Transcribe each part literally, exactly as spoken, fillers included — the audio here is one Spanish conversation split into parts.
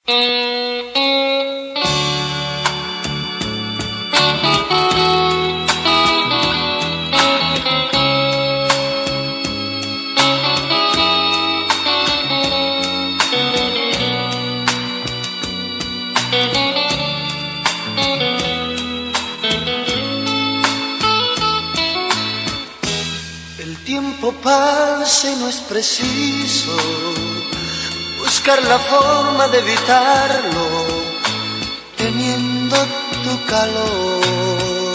El tiempo pasa y no es preciso buscar la forma de evitarlo, teniendo tu calor.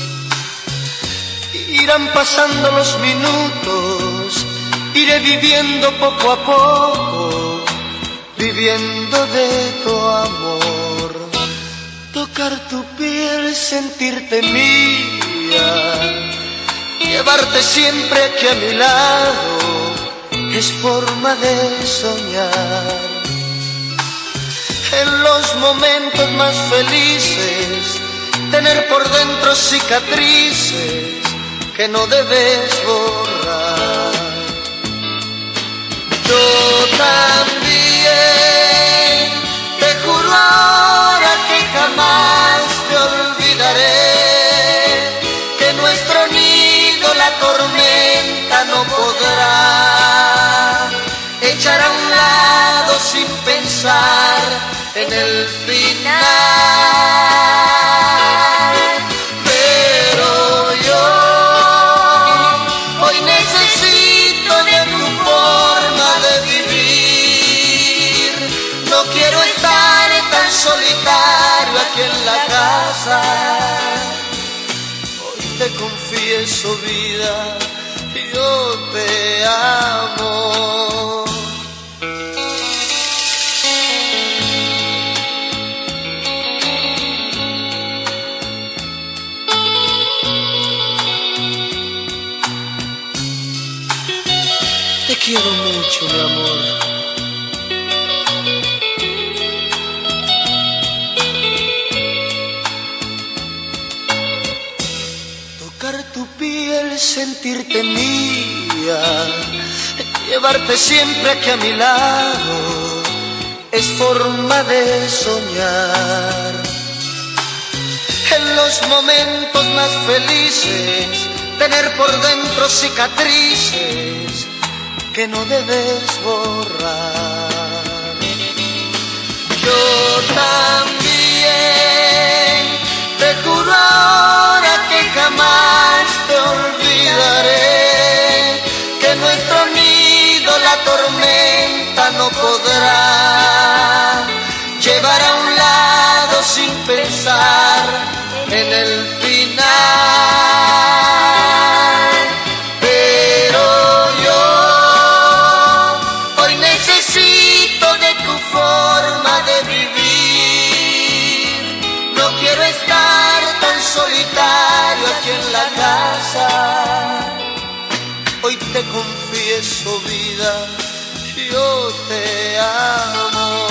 Irán pasando los minutos, iré viviendo poco a poco, viviendo de tu amor. Tocar tu piel, sentirte mía, llevarte siempre aquí a mi lado, es forma de soñar. En los momentos más felices, tener por dentro cicatrices que no debes borrar. Yo también te juro ahora que jamás te olvidaré, que nuestro nido la tormenta no podrá echar a un lado sin pensar en el final. Pero yo hoy necesito de tu forma de vivir. No quiero estar tan solitario aquí en la casa. Hoy te confieso, vida, yo te amo. Te quiero mucho, mi amor. Tocar tu piel, sentirte mía, llevarte siempre aquí a mi lado, es forma de soñar. En los momentos más felices, tener por dentro cicatrices que no debes borrar. Yo también te juro ahora que jamás te olvidaré, que nuestro nido la tormenta no podrá llevar a un lado sin pensar en el final. Pero yo hoy necesito de tu forma de vivir. No quiero estar tan solitario aquí en la casa. Hoy te confieso, vida, yo te amo.